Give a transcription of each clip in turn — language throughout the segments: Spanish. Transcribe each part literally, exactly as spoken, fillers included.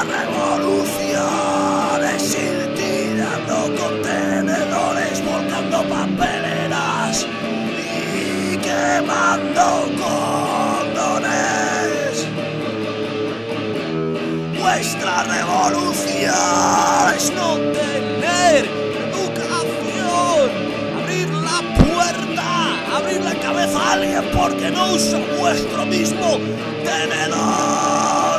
revolución es ir tirando contenedores, volcando papeleras y quemando condones. Nuestra revolución es no tener educación, abrir la puerta, abrir la cabeza a alguien porque no usa vuestro mismo tenedor.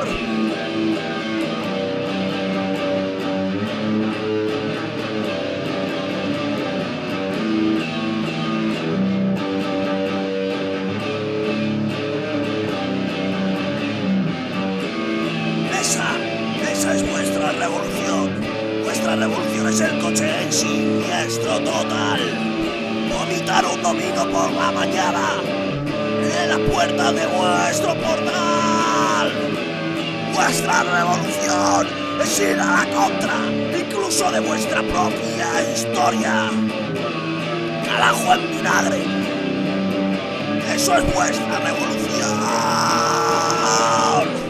Esa, esa es vuestra revolución. Vuestra revolución es el coche en siniestro total. Vomitar un domingo por la mañana en la puerta de vuestro portal. Vuestra revolución es ir a la contra, incluso de vuestra propia historia. Carajo en vinagre. Eso es vuestra revolución.